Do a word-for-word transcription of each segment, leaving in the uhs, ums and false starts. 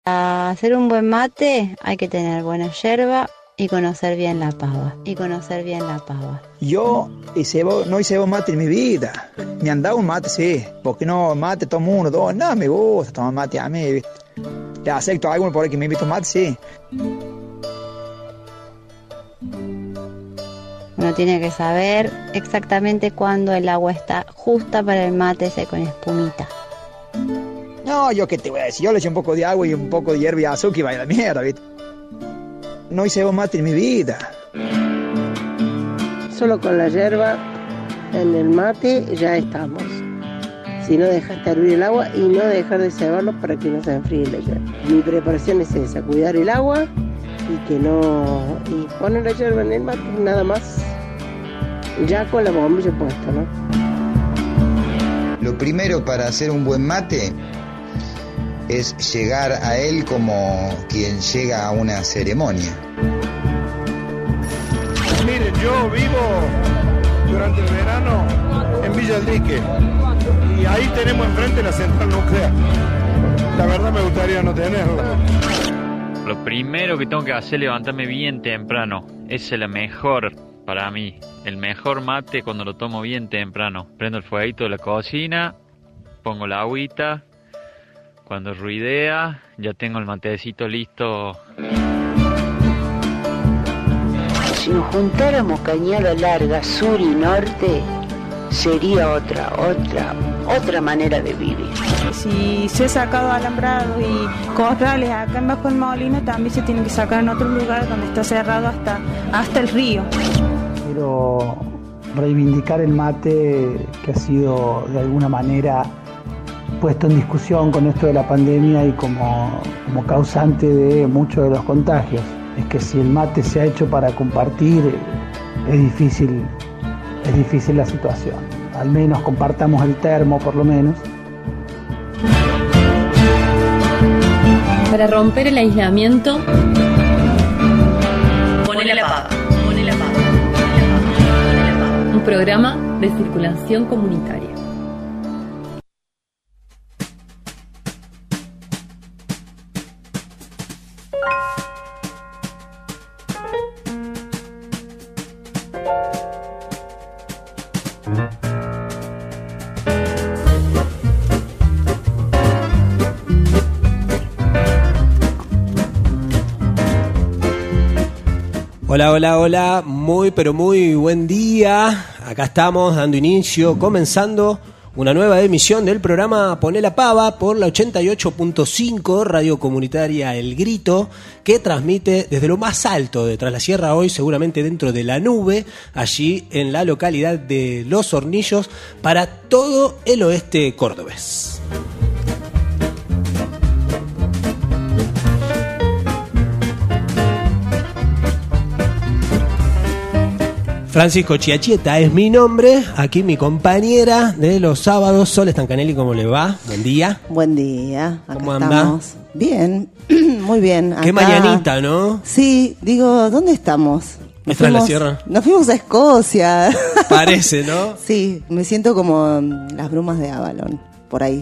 Para hacer un buen mate hay que tener buena yerba y conocer bien la pava. Y conocer bien la pava. Yo hice, no hice mate en mi vida. Me han dado un mate, sí. Porque no, mate todo uno, dos. No, me gusta tomar mate a mí, ¿viste? Le acepto a alguno por ahí que me invita a mate, sí. Uno tiene que saber exactamente cuándo el agua está justa para el mate ese con espumita. No, yo qué te voy a decir, yo le eché un poco de agua y un poco de hierba y azúcar y vaya la mierda, ¿viste? No hice mate en mi vida. Solo con la hierba en el mate ya estamos. Si no, dejaste hervir el agua y no dejar de cebarlo para que no se enfríe la hierba. Mi preparación es esa, cuidar el agua y que no... y poner la hierba en el mate, nada más. Ya con la bombilla puesta, ¿no? Lo primero para hacer un buen mate es llegar a él como quien llega a una ceremonia. Miren, yo vivo durante el verano en Villa del Dique y ahí tenemos enfrente la central nuclear. La verdad me gustaría no tenerla. Lo primero que tengo que hacer es levantarme bien temprano. Esa es la mejor para mí. El mejor mate cuando lo tomo bien temprano. Prendo el fueguito de la cocina, pongo la agüita. Cuando ruidea, ya tengo el matecito listo. Si nos juntáramos cañada larga, sur y norte, sería otra, otra, otra manera de vivir. Si se ha sacado alambrado y corrales acá en Bajo el Molino, también se tienen que sacar en otro lugar donde está cerrado hasta, hasta el río. Quiero reivindicar el mate que ha sido de alguna manera puesto en discusión con esto de la pandemia y como, como causante de muchos de los contagios. Es que si el mate se ha hecho para compartir, es difícil, es difícil la situación. Al menos compartamos el termo, por lo menos. Para romper el aislamiento, Ponele la pava. Ponele la pava. Un programa de circulación comunitaria. Hola, hola, hola, muy pero muy buen día. Acá estamos dando inicio, comenzando una nueva emisión del programa Poné la Pava por la ochenta y ocho punto cinco Radio Comunitaria El Grito, que transmite desde lo más alto de Tras la Sierra hoy, seguramente dentro de la nube, allí en la localidad de Los Hornillos, para todo el oeste cordobés. Francisco Chiachieta es mi nombre, aquí mi compañera de los sábados, Sol Stancanelli, ¿cómo le va? Buen día. Buen día, acá ¿Cómo estamos. anda? Bien, muy bien. Qué acá... mañanita, ¿no? Sí, digo, ¿dónde estamos? Nos fuimos, la sierra. Nos fuimos a Escocia. Parece, ¿no? Sí, me siento como las brumas de Avalon, por ahí.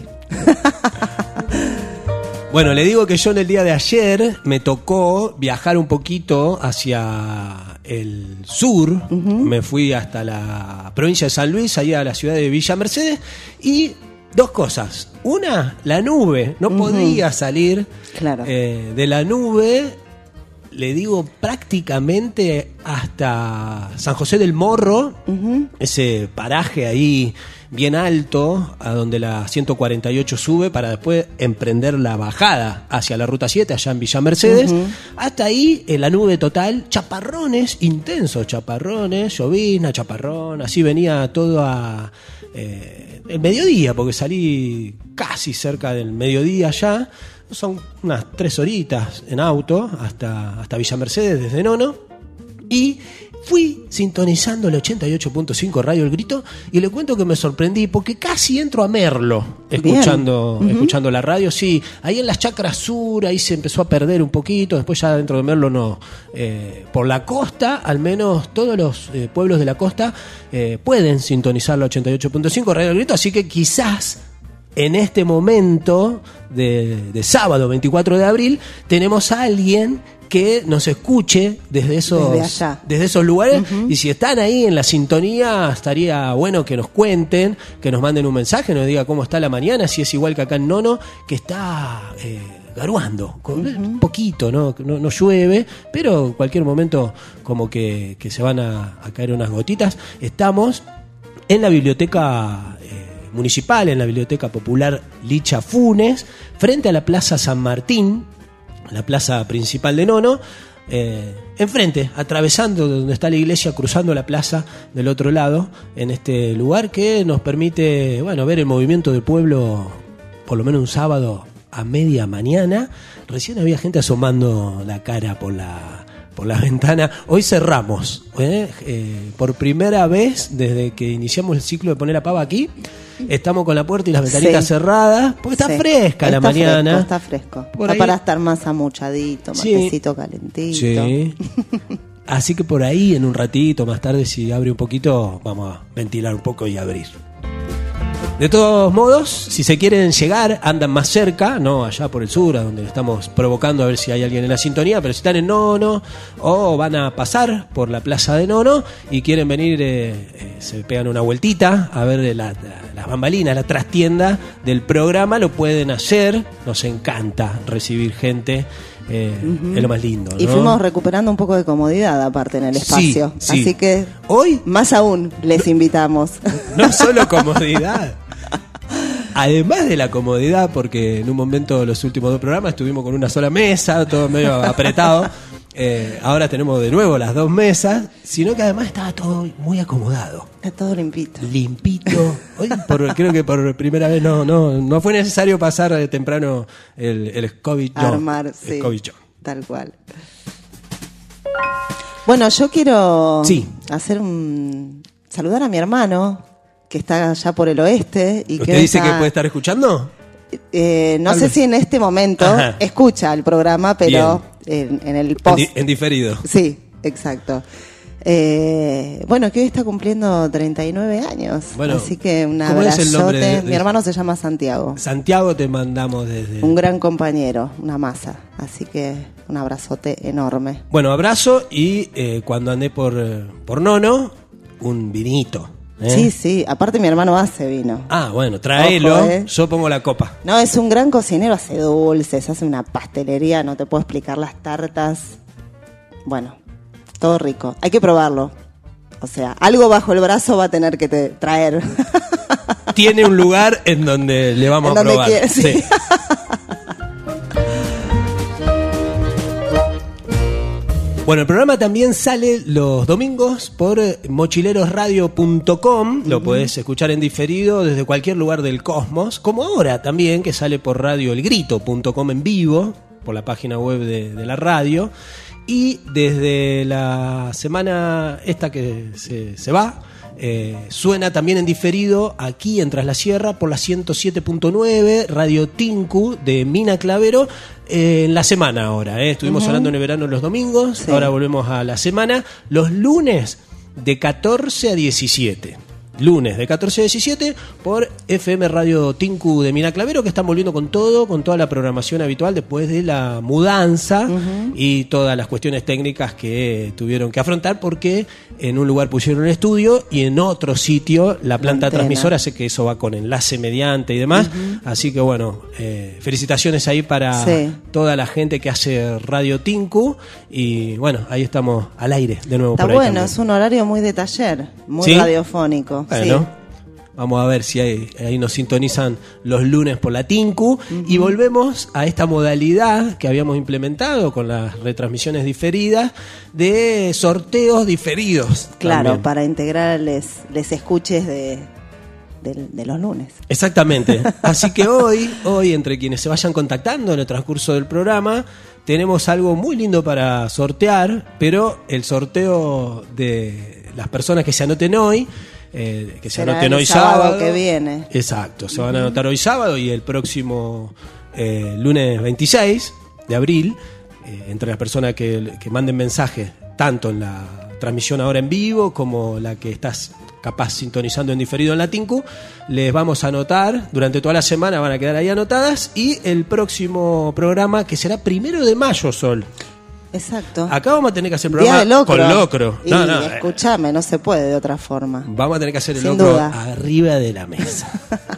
Bueno, le digo que yo en el día de ayer me tocó viajar un poquito hacia el sur. Uh-huh. Me fui hasta la provincia de San Luis, ahí a la ciudad de Villa Mercedes, y dos cosas. Una, la nube. No uh-huh. podía salir claro. eh, de la nube, le digo prácticamente hasta San José del Morro, uh-huh. ese paraje ahí bien alto, a donde la ciento cuarenta y ocho sube para después emprender la bajada hacia la ruta siete, allá en Villa Mercedes. Uh-huh. Hasta ahí, en la nube total, chaparrones, intensos chaparrones, llovizna, chaparrón, así venía todo a eh, el mediodía, porque salí casi cerca del mediodía ya. Son unas tres horitas en auto hasta, hasta Villa Mercedes desde Nono. Y fui sintonizando el ochenta y ocho punto cinco Radio El Grito y le cuento que me sorprendí porque casi entro a Merlo escuchando, uh-huh. escuchando la radio. Sí, ahí en las Chacras Sur, ahí se empezó a perder un poquito, después ya dentro de Merlo no. Eh, por la costa, al menos todos los eh, pueblos de la costa eh, pueden sintonizar la ochenta y ocho punto cinco Radio El Grito, así que quizás en este momento de, de sábado veinticuatro de abril, tenemos a alguien que nos escuche desde esos, desde, allá. desde esos lugares. Uh-huh. Y si están ahí en la sintonía, estaría bueno que nos cuenten, que nos manden un mensaje, nos diga cómo está la mañana, si es igual que acá en Nono, que está eh, garuando, con, uh-huh. un poquito, ¿no? No, no llueve, pero en cualquier momento como que, que se van a, a caer unas gotitas. Estamos en la biblioteca eh, municipal, en la biblioteca popular Licha Funes, frente a la Plaza San Martín, la plaza principal de Nono, eh, enfrente, atravesando donde está la iglesia, cruzando la plaza del otro lado, en este lugar que nos permite, bueno, ver el movimiento del pueblo, por lo menos un sábado a media mañana. Recién había gente asomando la cara por la por la ventana. Hoy cerramos, ¿eh? Eh, por primera vez desde que iniciamos el ciclo de Poner la Pava aquí. Estamos con la puerta y las ventanitas sí. cerradas, porque está sí. fresca está la mañana. Fresco, está fresco. Por está ahí... para estar más amuchadito, sí. matecito calentito. Sí. Así que por ahí, en un ratito, más tarde, si abre un poquito, vamos a ventilar un poco y abrir. De todos modos, si se quieren llegar, andan más cerca, no allá por el sur, a donde estamos provocando a ver si hay alguien en la sintonía, pero si están en Nono o van a pasar por la plaza de Nono y quieren venir, eh, eh, se pegan una vueltita a ver la, la, las bambalinas, la trastienda del programa, lo pueden hacer. Nos encanta recibir gente. Eh, uh-huh. Es lo más lindo, ¿no? Y fuimos recuperando un poco de comodidad aparte en el espacio, sí, sí. Así que hoy más aún les no, invitamos. No solo comodidad, además de la comodidad, porque en un momento los últimos dos programas estuvimos con una sola mesa, todo medio apretado. Eh, ahora tenemos de nuevo las dos mesas, sino que además estaba todo muy acomodado. Está todo limpito. Limpito. Hoy por, creo que por primera vez no no no fue necesario pasar de temprano el, el Scoville John. Armar, sí. Scoville John. Tal cual. Bueno, yo quiero sí. hacer un saludar a mi hermano, que está allá por el oeste. Y ¿Usted que dice está... que puede estar escuchando? Eh, no Algo. sé si en este momento Ajá. escucha el programa, pero en, en el post. En, di- en diferido. Sí, exacto. Eh, bueno, que hoy está cumpliendo treinta y nueve años. Bueno, así que un ¿cómo es el nombre abrazote. de- de- Mi hermano se llama Santiago. Santiago, te mandamos desde... Un gran compañero, una masa. Así que un abrazote enorme. Bueno, abrazo y eh, cuando andé por, eh, por Nono, un vinito. ¿Eh? Sí, sí, aparte mi hermano hace vino. Ah, bueno, tráelo, Ojo, ¿eh? yo pongo la copa. No, es un gran cocinero, hace dulces, hace una pastelería, no te puedo explicar las tartas. Bueno, todo rico, hay que probarlo. O sea, algo bajo el brazo va a tener que te traer. Tiene un lugar en donde le vamos en a donde probar. Quiere, sí. Sí. Bueno, el programa también sale los domingos por mochilerosradio punto com. Lo uh-huh. podés escuchar en diferido desde cualquier lugar del cosmos. Como ahora también, que sale por radio el grito punto com en vivo, por la página web de, de la radio. Y desde la semana esta que se, se va, eh, suena también en diferido aquí en Tras la Sierra por la ciento siete punto nueve, Radio Tinku de Mina Clavero. Eh, en la semana ahora, eh. estuvimos uh-huh. sonando en el verano los domingos, sí. Ahora volvemos a la semana, los lunes de catorce a diecisiete. Lunes de catorce a diecisiete por F M Radio Tinku de Mina Clavero, que están volviendo con todo, con toda la programación habitual después de la mudanza uh-huh. y todas las cuestiones técnicas que tuvieron que afrontar, porque en un lugar pusieron el estudio y en otro sitio la planta Antena. transmisora, sé que eso va con enlace mediante y demás, uh-huh. así que bueno, eh, felicitaciones ahí para sí. toda la gente que hace Radio Tinku y bueno, ahí estamos al aire de nuevo. Está por ahí bueno, también. Es un horario muy de taller, muy ¿Sí? radiofónico. Bueno, sí. Vamos a ver si hay, ahí nos sintonizan los lunes por la Tinku. Uh-huh. Y volvemos a esta modalidad que habíamos implementado con las retransmisiones diferidas de sorteos diferidos. Claro, también. Para integrar les, les escuches de, de, de los lunes. Exactamente. Así que hoy, hoy, entre quienes se vayan contactando en el transcurso del programa, tenemos algo muy lindo para sortear, pero el sorteo de las personas que se anoten hoy, eh, que se Será anoten el hoy sábado, sábado que viene. Exacto, se van a anotar hoy sábado y el próximo eh, lunes veintiséis de abril, eh, entre las personas que, que manden mensajes tanto en la transmisión ahora en vivo, como la que estás capaz sintonizando en diferido en la Tinku, les vamos a anotar, durante toda la semana van a quedar ahí anotadas, y el próximo programa, que será primero de mayo, Sol. Exacto. Acá vamos a tener que hacer Día programa de locro. con locro. Y No, no, escúchame, no se puede de otra forma. vamos a tener que hacer el Sin locro duda. arriba de la mesa.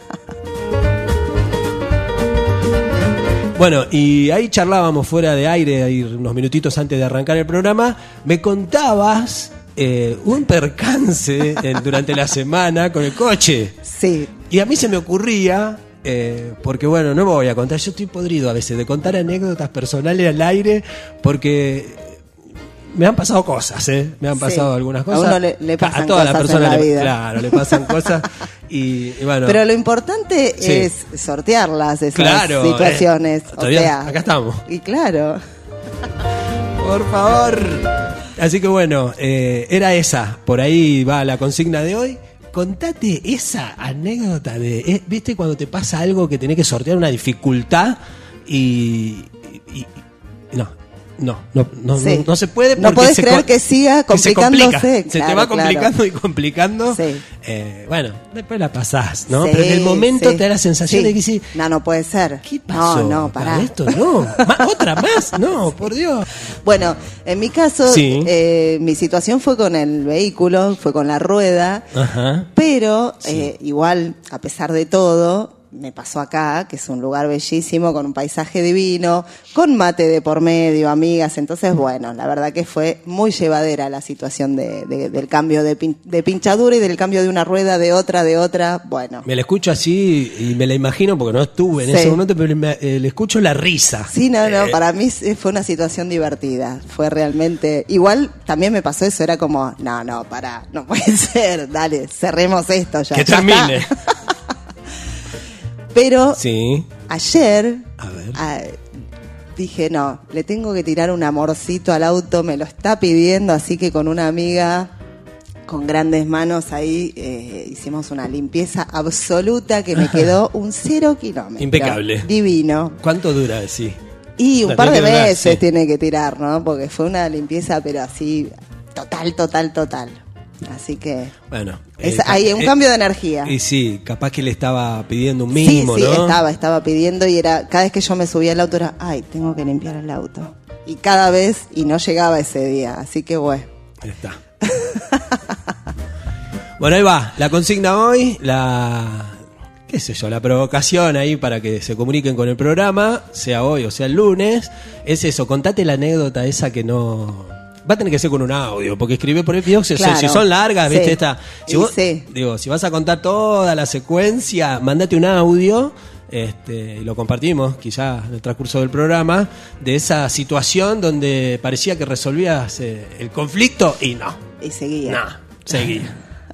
Bueno, y ahí charlábamos fuera de aire, ahí unos minutitos antes de arrancar el programa. Me contabas eh, un percance en- durante la semana con el coche. Sí. Y a mí se me ocurría, eh, porque bueno, no me voy a contar, yo estoy podrido a veces de contar anécdotas personales al aire, porque me han pasado cosas, ¿eh? Me han Sí. pasado algunas A cosas. uno le- le pasan a todas las cosas en personas la le- vida. claro, le pasan cosas. Y, y bueno. Pero lo importante Sí. es sortearlas, esas Claro, situaciones. eh, o todavía sea, acá estamos. Y claro. Por favor. Así que bueno, eh, era esa. Por ahí va la consigna de hoy. Contate esa anécdota de, eh, ¿viste cuando te pasa algo que tenés que sortear una dificultad y, y- y- no, no, no, no, Sí. no, no se puede porque No podés se creer co- que siga que se complicándose. complica. Se te Claro, va claro. complicando y complicando. Sí. Eh, bueno, después la pasás, ¿no? Sí, Pero en el momento sí. te da la sensación Sí. de que sí. No, no puede ser. ¿Qué pasó? No, no, pará. Esto no. Ma- ¿Otra más? No, por Dios. Bueno, en mi caso, Sí. eh, mi situación fue con el vehículo, fue con la rueda, Ajá. pero eh, igual, a pesar de todo, me pasó acá, que es un lugar bellísimo, con un paisaje divino, con mate de por medio, amigas. Entonces, bueno, la verdad que fue muy llevadera la situación de, de- del cambio de, pin- de pinchadura y del cambio de una rueda, de otra, de otra. Bueno. Me la escucho así y me la imagino porque no estuve en Sí. ese momento, pero me- eh, le escucho la risa. Sí, no, no, Eh, para mí sí fue una situación divertida. Fue realmente. Igual también me pasó eso, era como, no, no, pará, no puede ser, dale, cerremos esto ya. Que ya termine. está. Pero Sí. ayer A ver. ah, dije, no, le tengo que tirar un amorcito al auto, me lo está pidiendo, así que con una amiga con grandes manos ahí eh, hicimos una limpieza absoluta que me quedó un cero kilómetro. Impecable. Divino. ¿Cuánto dura? Sí. Y un La par de tiene que durar, veces sí. tiene que tirar, ¿no? Porque fue una limpieza, pero así, total, total, total. Así que Bueno. es, eh, hay un eh, cambio de energía. Y sí, capaz que le estaba pidiendo un Sí, mimo, sí, ¿no? estaba, estaba pidiendo y era, cada vez que yo me subía al auto era, ay, tengo que limpiar el auto. Y cada vez, y no llegaba ese día, así que bueno. Ahí está. Bueno, ahí va. La consigna hoy, la... qué sé yo, la provocación ahí para que se comuniquen con el programa, sea hoy o sea el lunes, es eso, contate la anécdota esa que no... Va a tener que ser con un audio, porque escribir por el video, si, Claro. si son largas, Sí. ¿viste? Esta, si Y vos- sí. digo, si vas a contar toda la secuencia, mandate un audio, este, y lo compartimos quizás en el transcurso del programa, de esa situación donde parecía que resolvías eh, el conflicto y no, Y seguía. no, seguía.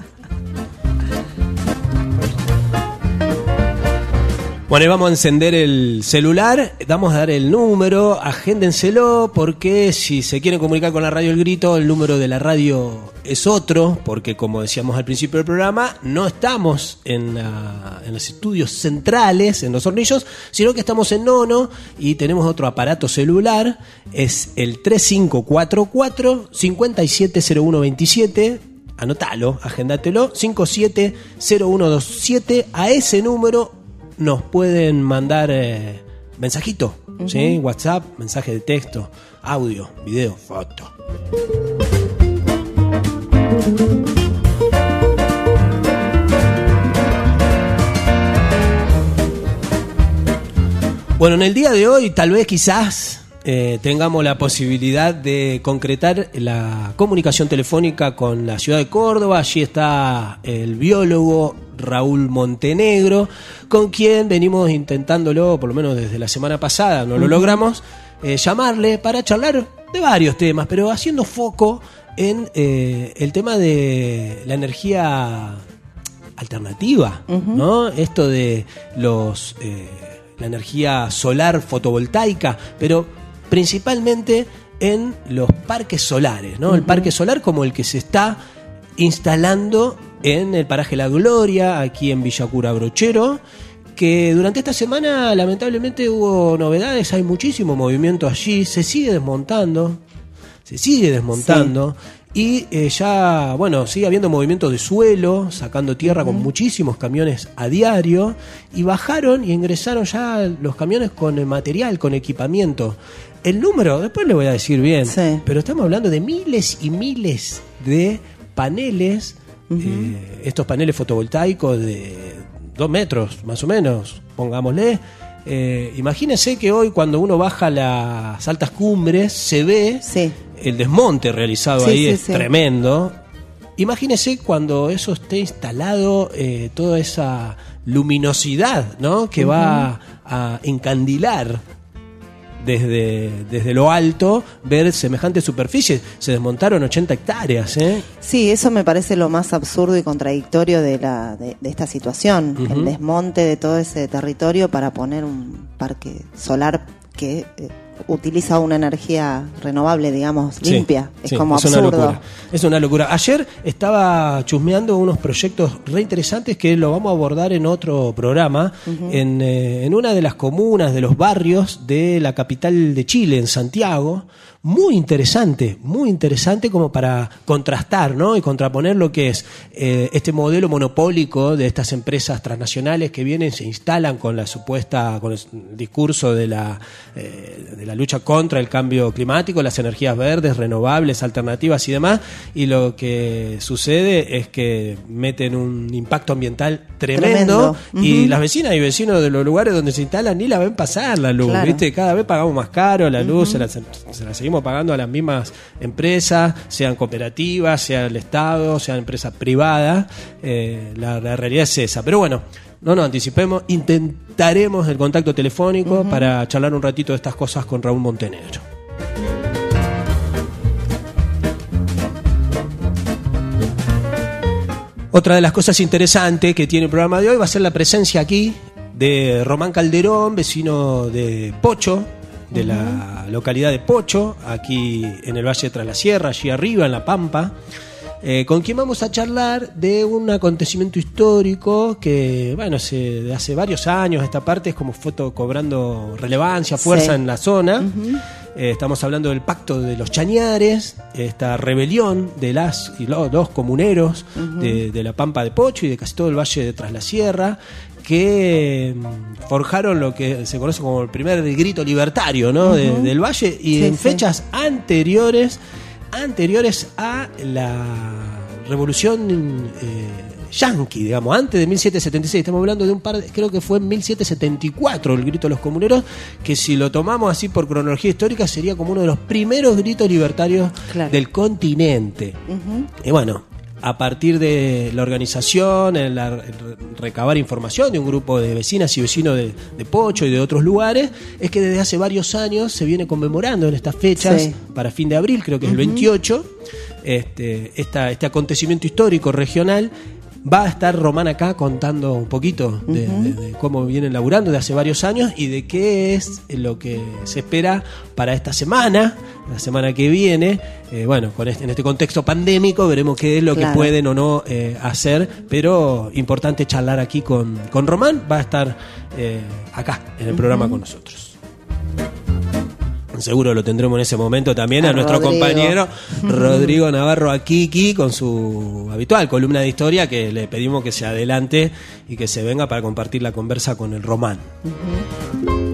Bueno, y vamos a encender el celular, vamos a dar el número, agéndenselo, porque si se quieren comunicar con la radio El Grito, el número de la radio es otro, porque como decíamos al principio del programa, no estamos en, la- en los estudios centrales, en Los Hornillos, sino que estamos en Nono y tenemos otro aparato celular, es el tres cinco cuatro cuatro, cinco siete cero uno dos siete. Anótalo, agéndatelo, cinco siete cero uno dos siete. A ese número nos pueden mandar eh, mensajito, ¿sí? WhatsApp, mensaje de texto, audio, video, foto. Bueno, en el día de hoy tal vez quizás eh, tengamos la posibilidad de concretar la comunicación telefónica con la ciudad de Córdoba. Allí está el biólogo Raúl Montenegro, con quien venimos intentándolo, por lo menos desde la semana pasada, no lo logramos, eh, llamarle para charlar de varios temas, pero haciendo foco en eh, el tema de la energía alternativa, ¿no? Esto de los eh, la energía solar fotovoltaica, pero principalmente en los parques solares, ¿no? El parque solar como el que se está instalando en el paraje La Gloria, aquí en Villa Cura Brochero, que durante esta semana lamentablemente hubo novedades, hay muchísimo movimiento allí, se sigue desmontando, se sigue desmontando, Y eh, ya, bueno, sigue habiendo movimiento de suelo, sacando tierra con muchísimos camiones a diario. Y bajaron y ingresaron ya los camiones con el material, con equipamiento. El número, después le voy a decir bien, sí. Pero estamos hablando de miles y miles de paneles, uh-huh. eh, estos paneles fotovoltaicos de dos metros más o menos, pongámosle. Eh, imagínense que hoy cuando uno baja las altas cumbres se ve sí. el desmonte realizado sí, ahí, sí, es sí. tremendo. Imagínense cuando eso esté instalado, eh, toda esa luminosidad, ¿no? que uh-huh. va a encandilar desde, desde lo alto, ver semejante superficie. Se desmontaron ochenta hectáreas, ¿eh? Sí, eso me parece lo más absurdo y contradictorio de, la, de, de esta situación. Uh-huh. El desmonte de todo ese territorio para poner un parque solar que eh, utiliza una energía renovable, digamos, limpia. Sí, es sí, como es absurdo. Una locura. Es una locura. Ayer estaba chusmeando unos proyectos re interesantes que lo vamos a abordar en otro programa, uh-huh. en, eh, en una de las comunas, de los barrios de la capital de Chile, en Santiago. Muy interesante, muy interesante como para contrastar, ¿no? Y contraponer lo que es eh, este modelo monopólico de estas empresas transnacionales que vienen, se instalan con la supuesta, con el discurso de la, eh, de la lucha contra el cambio climático, las energías verdes, renovables, alternativas y demás, y lo que sucede es que meten un impacto ambiental tremendo, tremendo. Y uh-huh. las vecinas y vecinos de los lugares donde se instalan ni la ven pasar la luz, claro. ¿viste? Cada vez pagamos más caro la luz, uh-huh. se, la, se la seguimos pagando a las mismas empresas, sean cooperativas, sea el Estado, sean empresas privadas. Eh, la, la realidad es esa. Pero bueno, no nos anticipemos, intentaremos el contacto telefónico uh-huh. para charlar un ratito de estas cosas con Raúl Montenegro. Otra de las cosas interesantes que tiene el programa de hoy va a ser la presencia aquí de Román Calderón, vecino de Pocho, de uh-huh. la localidad de Pocho, aquí en el Valle de Tras la Sierra, allí arriba en La Pampa, eh, con quien vamos a charlar de un acontecimiento histórico que, bueno, se, de hace varios años esta parte es como foto cobrando relevancia, fuerza sí. en la zona. Uh-huh. Eh, estamos hablando del Pacto de los Chañares, esta rebelión de las y los dos comuneros uh-huh. de, de La Pampa de Pocho y de casi todo el Valle de Tras la Sierra, que forjaron lo que se conoce como el primer grito libertario, ¿no? Uh-huh. de, del Valle, y sí, en sí. fechas anteriores anteriores a la revolución eh, yanqui, digamos, antes de mil setecientos setenta y seis. Estamos hablando de un par de, creo que fue en mil setecientos setenta y cuatro el grito de los comuneros, que si lo tomamos así por cronología histórica sería como uno de los primeros gritos libertarios claro. del continente. Uh-huh. Y bueno, a partir de la organización, el, el recabar información de un grupo de vecinas y vecinos de, de Pocho y de otros lugares, es que desde hace varios años se viene conmemorando en estas fechas, sí. para fin de abril, creo que es uh-huh. el veintiocho, este, esta, este acontecimiento histórico regional. Va a estar Román acá contando un poquito de, uh-huh. de, de cómo vienen laburando de hace varios años y de qué es lo que se espera para esta semana, la semana que viene. Eh, bueno, con este, en este contexto pandémico veremos qué es lo claro. que pueden o no eh, hacer, pero importante charlar aquí con, con Román. Va a estar eh, acá en el uh-huh. programa con nosotros. Seguro lo tendremos en ese momento también a, a nuestro Rodrigo. compañero Rodrigo Navarro Akiki con su habitual columna de historia, que le pedimos que se adelante y que se venga para compartir la conversa con el Román. Uh-huh.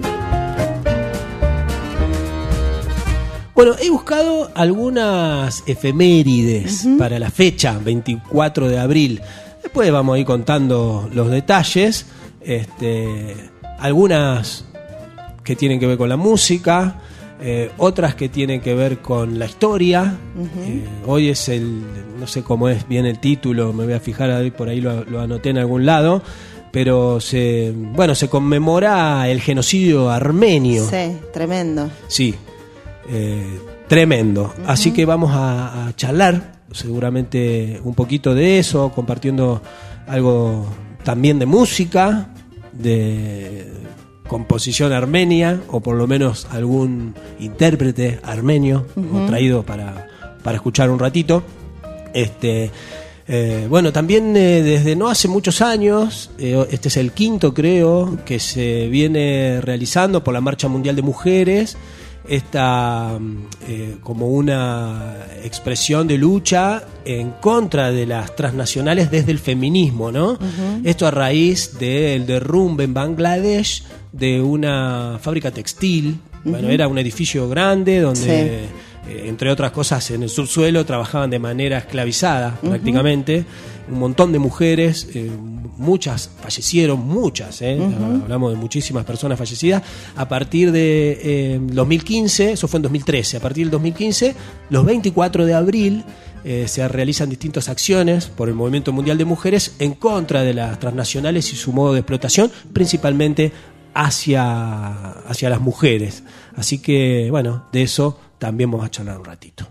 Bueno, he buscado algunas efemérides uh-huh. para la fecha veinticuatro de abril. Después vamos a ir contando los detalles, este, algunas que tienen que ver con la música. Eh, otras que tienen que ver con la historia. Uh-huh. eh, hoy es el, no sé cómo es bien el título, me voy a fijar ahí, por ahí lo, lo anoté en algún lado, pero se, bueno, se conmemora el genocidio armenio. Sí, tremendo. Sí, eh, tremendo. Uh-huh. Así que vamos a, a charlar seguramente un poquito de eso, compartiendo algo también de música, de composición armenia, o por lo menos algún intérprete armenio uh-huh. traído para, para escuchar un ratito. Este, eh, bueno, también eh, desde no hace muchos años, eh, este es el quinto creo, que se viene realizando por la Marcha Mundial de Mujeres, esta eh, como una expresión de lucha en contra de las transnacionales desde el feminismo, ¿no? Uh-huh. Esto a raíz del derrumbe en Bangladesh de una fábrica textil. Uh-huh. Bueno, era un edificio grande donde, sí. eh, entre otras cosas, en el subsuelo trabajaban de manera esclavizada, uh-huh. prácticamente. Un montón de mujeres, eh, muchas fallecieron, muchas, eh, uh-huh. hablamos de muchísimas personas fallecidas. A partir de eh, dos mil quince, eso fue en dos mil trece, a partir del dos mil quince, los veinticuatro de abril, eh, se realizan distintas acciones por el Movimiento Mundial de Mujeres en contra de las transnacionales y su modo de explotación, principalmente hacia, hacia las mujeres. Así que, bueno, de eso también vamos a charlar un ratito.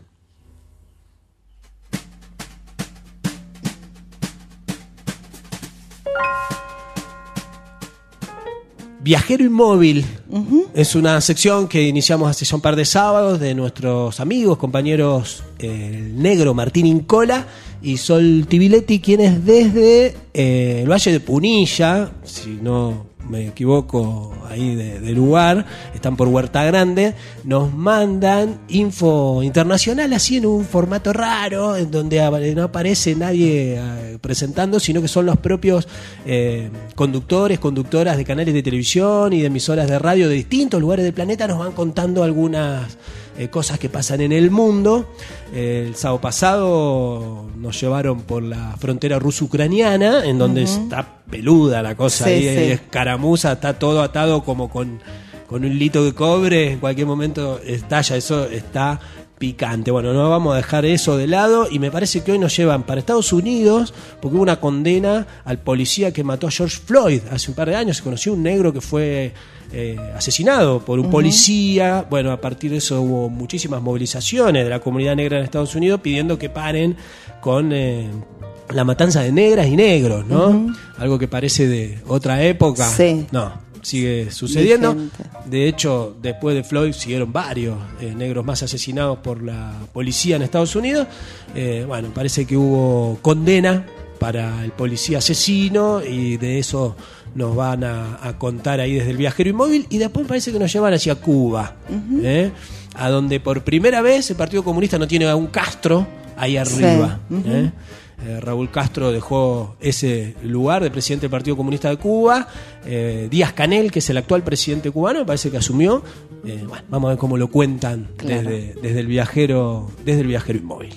Viajero Inmóvil, uh-huh. es una sección que iniciamos hace ya un par de sábados de nuestros amigos, compañeros, eh, el negro Martín Incola y Sol Tibiletti, quienes desde eh, el Valle de Punilla, si no me equivoco ahí de, de lugar, están por Huerta Grande, nos mandan info internacional así en un formato raro, en donde no aparece nadie eh, presentando, sino que son los propios eh, conductores, conductoras de canales de televisión y de emisoras de radio de distintos lugares del planeta, nos van contando algunas eh, cosas que pasan en el mundo. Eh, el sábado pasado nos llevaron por la frontera ruso-ucraniana, en donde uh-huh. está peluda la cosa, sí, ahí sí. es caramuza, está todo atado como con, con un hilito de cobre, en cualquier momento estalla, eso está picante. Bueno, no vamos a dejar eso de lado y me parece que hoy nos llevan para Estados Unidos porque hubo una condena al policía que mató a George Floyd hace un par de años. Se conoció un negro que fue eh, asesinado por un uh-huh. policía. Bueno, a partir de eso hubo muchísimas movilizaciones de la comunidad negra en Estados Unidos pidiendo que paren con eh, la matanza de negras y negros, ¿no? Uh-huh. Algo que parece de otra época. Sí. No. Sigue sucediendo. Vigente. De hecho, después de Floyd siguieron varios eh, negros más asesinados por la policía en Estados Unidos. Eh, bueno, parece que hubo condena para el policía asesino y de eso nos van a, a contar ahí desde el Viajero Inmóvil. Y después parece que nos llevan hacia Cuba, uh-huh. ¿eh? a donde por primera vez el Partido Comunista no tiene a un Castro ahí arriba. Sí. Uh-huh. ¿eh? Eh, Raúl Castro dejó ese lugar de presidente del Partido Comunista de Cuba. eh, Díaz Canel, que es el actual presidente cubano, me parece que asumió. eh, bueno, vamos a ver cómo lo cuentan claro. desde, desde el viajero desde el Viajero Inmóvil.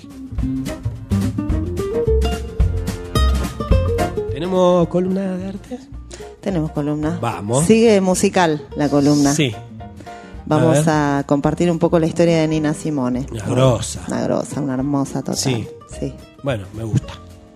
¿Tenemos columna de arte? Tenemos columna. Vamos. Sigue musical la columna. Sí. Vamos a, a compartir un poco la historia de Nina Simone. Una grosa. Una grosa, una hermosa total. Sí. Sí. Bueno, me gusta.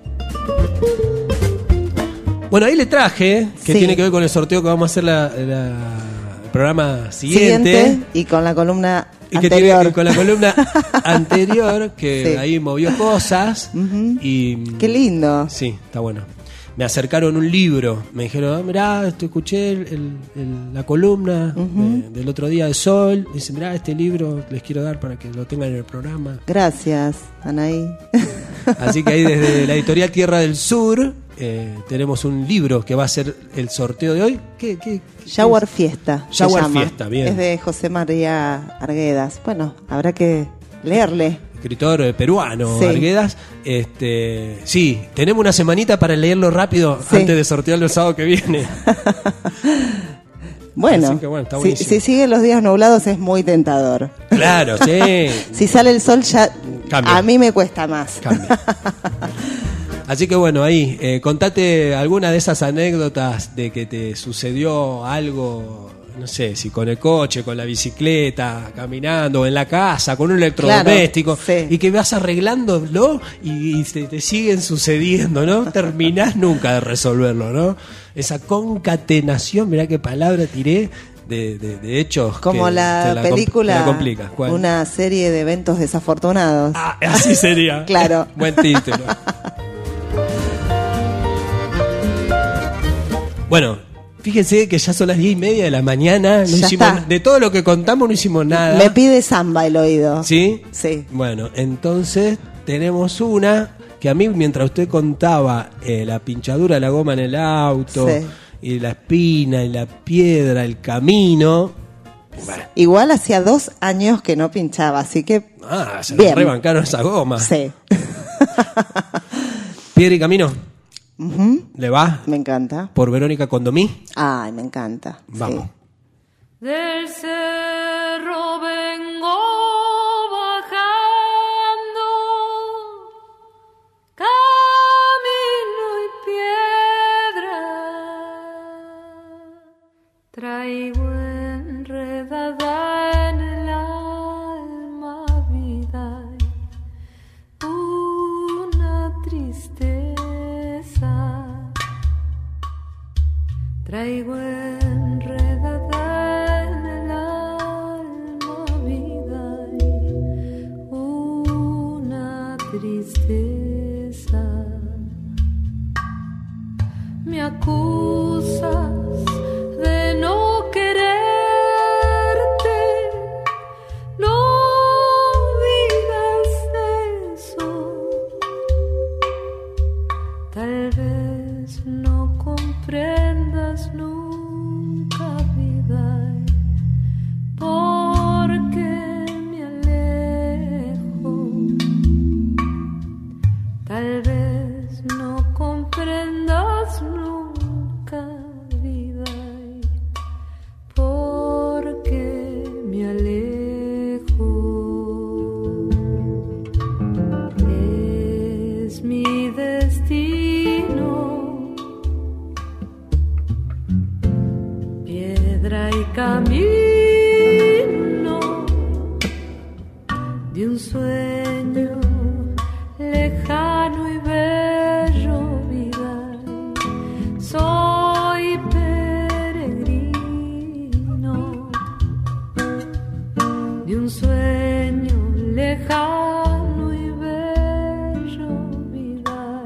Bueno, ahí le traje, que sí. tiene que ver con el sorteo que vamos a hacer la, la, el programa siguiente. Siguiente. Y con la columna y que anterior. Tiene, con la columna anterior, que sí. ahí movió cosas. Uh-huh. Y qué lindo. Sí, está bueno. Me acercaron un libro, me dijeron, ah, mirá, te escuché el, el, el, la columna uh-huh. de, del otro día de Sol. Dice, mirá, este libro les quiero dar para que lo tengan en el programa. Gracias, Anaí. Así que ahí desde la editorial Tierra del Sur eh, tenemos un libro que va a ser el sorteo de hoy. ¿Qué, qué, qué Jaguar Fiesta. Jaguar Fiesta, bien. Es de José María Arguedas. Bueno, habrá que leerle. Escritor eh, peruano, sí. Arguedas. Este, sí, tenemos una semanita para leerlo rápido sí. antes de sortearlo el sábado que viene. Bueno, bueno si, si siguen los días nublados es muy tentador. Claro, sí. Si sale el sol ya Cambia. A mí me cuesta más. Cambia. Así que bueno, ahí, eh, contate alguna de esas anécdotas de que te sucedió algo, no sé, si con el coche, con la bicicleta, caminando, en la casa, con un electrodoméstico, claro, sí. y que vas arreglándolo y, y te, te siguen sucediendo, ¿no? Terminás nunca de resolverlo, ¿no? Esa concatenación, mirá qué palabra tiré, de, de, de hechos. Como que la, la película, la complica. una serie de eventos desafortunados. Ah, así sería. Claro. Buen título. Bueno, fíjense que ya son las diez y media de la mañana. No ya hicimos, está. de todo lo que contamos no hicimos nada. Me pide samba el oído. ¿Sí? Sí. Bueno, entonces tenemos una que a mí, mientras usted contaba eh, la pinchadura de la goma en el auto, sí. y la espina, y la piedra, el camino, Bueno. Igual hacía dos años que no pinchaba, así que Ah, se bien. rebancaron esa goma. Sí. Piedra y Camino. Ujú. ¿Le va? Me encanta. Por Verónica Condomí. Ay, me encanta. Vamos. Sí. Del cerro vengo bajando, camino y piedra, traigo enredada en el alma vida una tristeza, traigo enredada en el alma vida una tristeza. Me acusas de no quererte, no digas eso, tal vez no comprendas nunca vida, porque me alejo, tal vez no comprendas nunca vida, porque me alejo. Es mi destino, piedra y camino de un sueño lejano y bello vida. Soy peregrino de un sueño lejano y bello vida.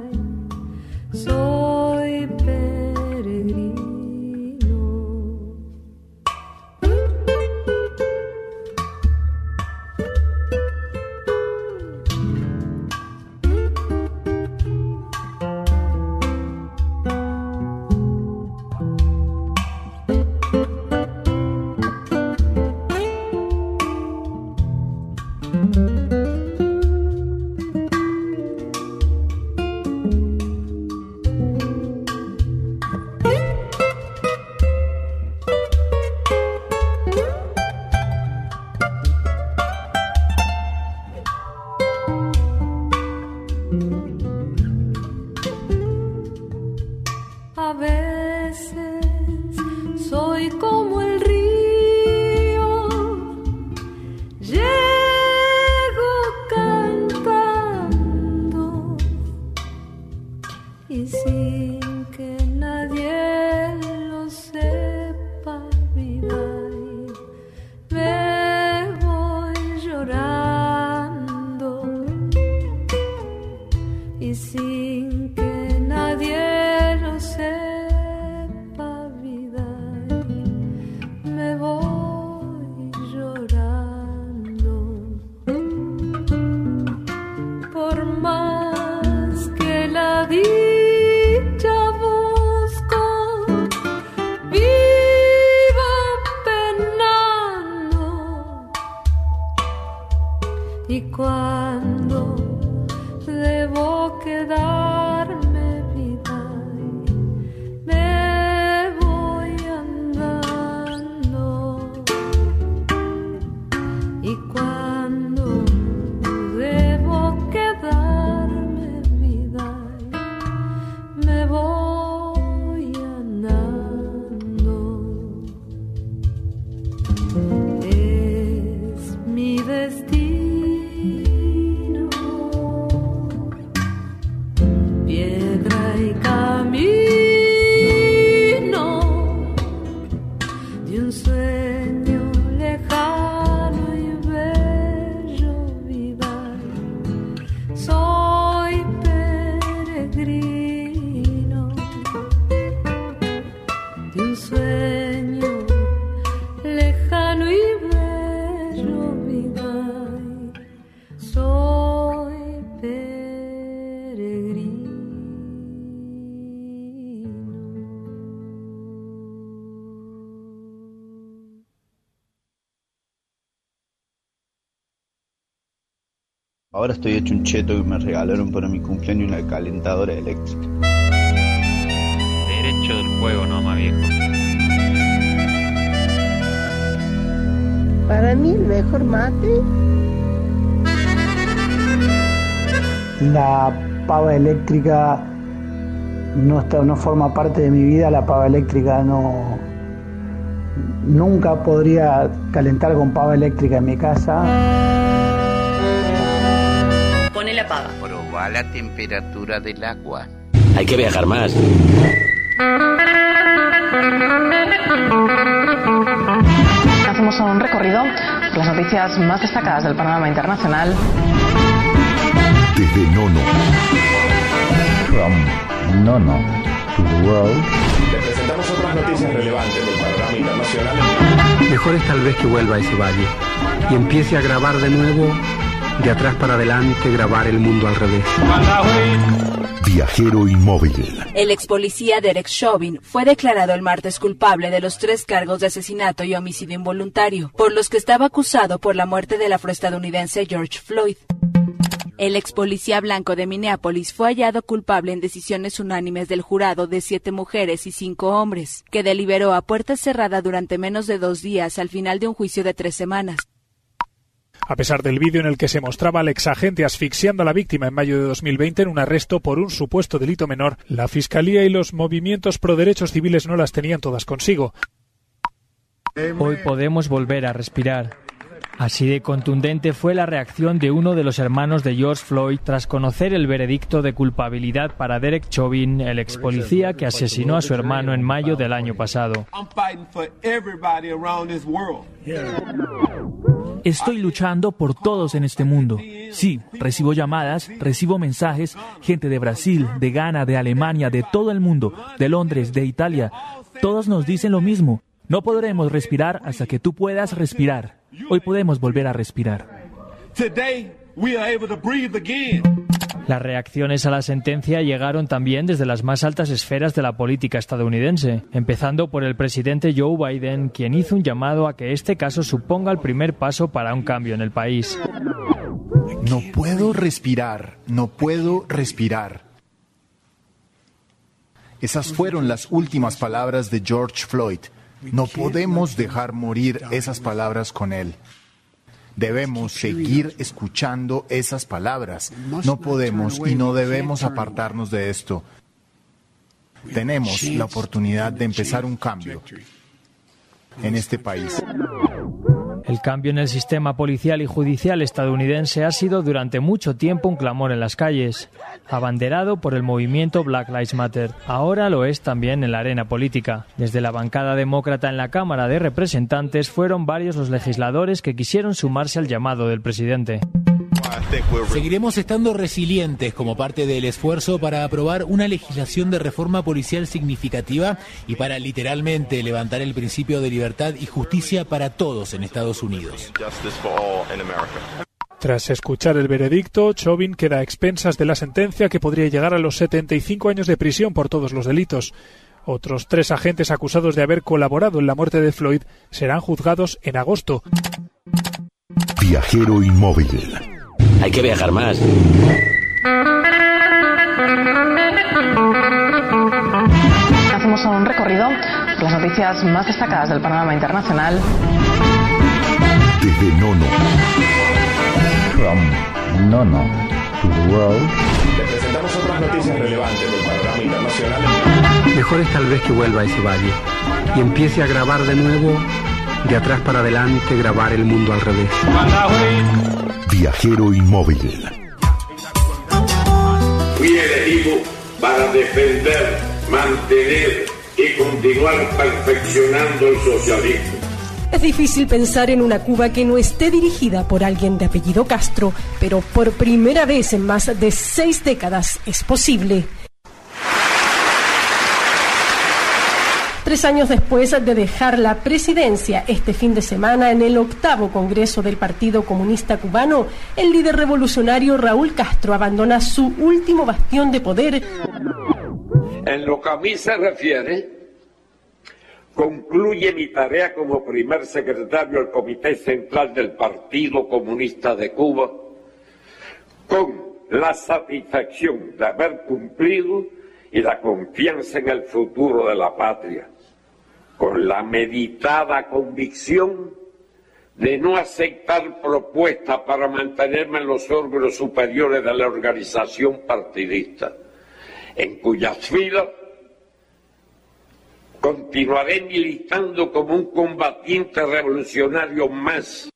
Soy peregrino. A veces soy como el río, llego cantando y sin que nadie lo sepa vida, me voy llorando y sin que nadie lo sepa vida, me voy llorando. Por más que la dicha busco, vivo penando, y cuando debo quedarme vida, me voy andando, y cuando debo quedarme vida, me voy andando. Es mi destino, Ahora estoy hecho un cheto que me regalaron para mi cumpleaños una calentadora eléctrica. Derecho del fuego nomás, viejo. Para mí el mejor mate... La pava eléctrica no está, no forma parte de mi vida. La pava eléctrica no... Nunca podría calentar con pava eléctrica en mi casa. Pone la pava. Proba la temperatura del agua. Hay que viajar más. Hacemos un recorrido por las noticias más destacadas del panorama internacional. Desde Nono. From Nono to the world. Les presentamos otras noticias relevantes del panorama internacional. Mejor es tal vez que vuelva a ese valle y empiece a grabar de nuevo, de atrás para adelante, grabar el mundo al revés. Viajero inmóvil. El ex policía Derek Chauvin fue declarado el martes culpable de los tres cargos de asesinato y homicidio involuntario, por los que estaba acusado por la muerte del afroestadounidense George Floyd. El ex policía blanco de Minneapolis fue hallado culpable en decisiones unánimes del jurado de siete mujeres y cinco hombres, que deliberó a puerta cerrada durante menos de dos días al final de un juicio de tres semanas. A pesar del vídeo en el que se mostraba al exagente asfixiando a la víctima en mayo de dos mil veinte en un arresto por un supuesto delito menor, la Fiscalía y los movimientos pro derechos civiles no las tenían todas consigo. Hoy podemos volver a respirar. Así de contundente fue la reacción de uno de los hermanos de George Floyd tras conocer el veredicto de culpabilidad para Derek Chauvin, el ex policía que asesinó a su hermano en mayo del año pasado. Estoy luchando por todos en este mundo. Sí, recibo llamadas, recibo mensajes, gente de Brasil, de Ghana, de Alemania, de todo el mundo, de Londres, de Italia. Todos nos dicen lo mismo. No podremos respirar hasta que tú puedas respirar. Hoy podemos volver a respirar. Las reacciones a la sentencia llegaron también desde las más altas esferas de la política estadounidense, empezando por el presidente Joe Biden, quien hizo un llamado a que este caso suponga el primer paso para un cambio en el país. No puedo respirar, no puedo respirar. Esas fueron las últimas palabras de George Floyd. No podemos dejar morir esas palabras con él. Debemos seguir escuchando esas palabras. No podemos y no debemos apartarnos de esto. Tenemos la oportunidad de empezar un cambio en este país. El cambio en el sistema policial y judicial estadounidense ha sido durante mucho tiempo un clamor en las calles, abanderado por el movimiento Black Lives Matter. Ahora lo es también en la arena política. Desde la bancada demócrata en la Cámara de Representantes fueron varios los legisladores que quisieron sumarse al llamado del presidente. Seguiremos estando resilientes como parte del esfuerzo para aprobar una legislación de reforma policial significativa y para literalmente levantar el principio de libertad y justicia para todos en Estados Unidos. Tras escuchar el veredicto, Chauvin queda a expensas de la sentencia que podría llegar a los setenta y cinco años de prisión por todos los delitos. Otros tres agentes acusados de haber colaborado en la muerte de Floyd serán juzgados en agosto. Viajero inmóvil. Hay que viajar más. Hacemos un recorrido por las noticias más destacadas del panorama internacional. Desde Nono. From Nono to the world. Les presentamos otras noticias relevantes del panorama internacional. Mejor es tal vez que vuelva a ese valle y empiece a grabar de nuevo, de atrás para adelante, grabar el mundo al revés. Viajero inmóvil. Fui elegido para defender, mantener y continuar perfeccionando el socialismo. Es difícil pensar en una Cuba que no esté dirigida por alguien de apellido Castro, pero por primera vez en más de seis décadas es posible. Tres años después de dejar la presidencia este fin de semana en el octavo Congreso del Partido Comunista Cubano, el líder revolucionario Raúl Castro abandona su último bastión de poder. En lo que a mí se refiere, concluye mi tarea como primer secretario del Comité Central del Partido Comunista de Cuba con la satisfacción de haber cumplido y la confianza en el futuro de la patria, con la meditada convicción de no aceptar propuestas para mantenerme en los órganos superiores de la organización partidista, en cuyas filas continuaré militando como un combatiente revolucionario más.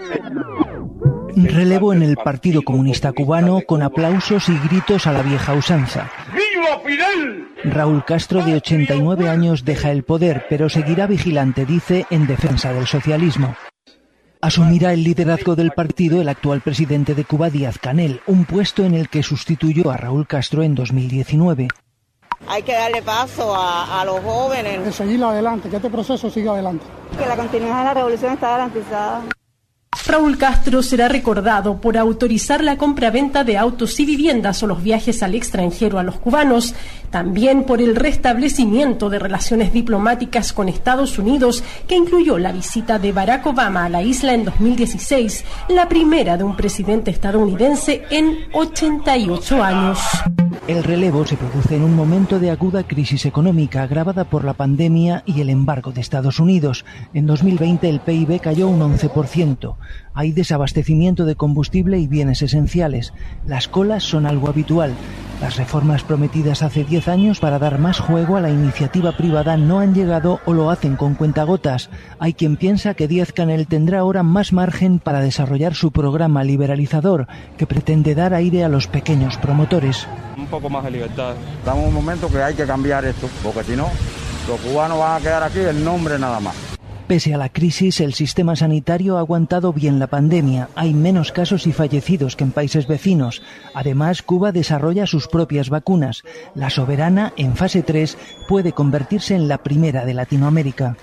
Relevo en el Partido Comunista Cubano con aplausos y gritos a la vieja usanza. ¡Viva Fidel! Raúl Castro, de ochenta y nueve años, deja el poder, pero seguirá vigilante, dice, en defensa del socialismo. Asumirá el liderazgo del partido el actual presidente de Cuba, Díaz-Canel, un puesto en el que sustituyó a Raúl Castro en dos mil diecinueve. Hay que darle paso a, a los jóvenes. De seguir adelante, que este proceso siga adelante. Que la continuidad de la revolución está garantizada. Raúl Castro será recordado por autorizar la compra-venta de autos y viviendas o los viajes al extranjero a los cubanos, también por el restablecimiento de relaciones diplomáticas con Estados Unidos, que incluyó la visita de Barack Obama a la isla en dos mil dieciséis, la primera de un presidente estadounidense en ochenta y ocho años. El relevo se produce en un momento de aguda crisis económica agravada por la pandemia y el embargo de Estados Unidos. En dos mil veinte el P I B cayó un once por ciento. Hay desabastecimiento de combustible y bienes esenciales. Las colas son algo habitual. Las reformas prometidas hace diez años para dar más juego a la iniciativa privada no han llegado o lo hacen con cuentagotas. Hay quien piensa que Díaz-Canel tendrá ahora más margen para desarrollar su programa liberalizador, que pretende dar aire a los pequeños promotores. Un poco más de libertad. Estamos en un momento que hay que cambiar esto, porque si no, los cubanos van a quedar aquí el nombre nada más. Pese a la crisis, el sistema sanitario ha aguantado bien la pandemia. Hay menos casos y fallecidos que en países vecinos. Además, Cuba desarrolla sus propias vacunas. La Soberana, en fase tres, puede convertirse en la primera de Latinoamérica.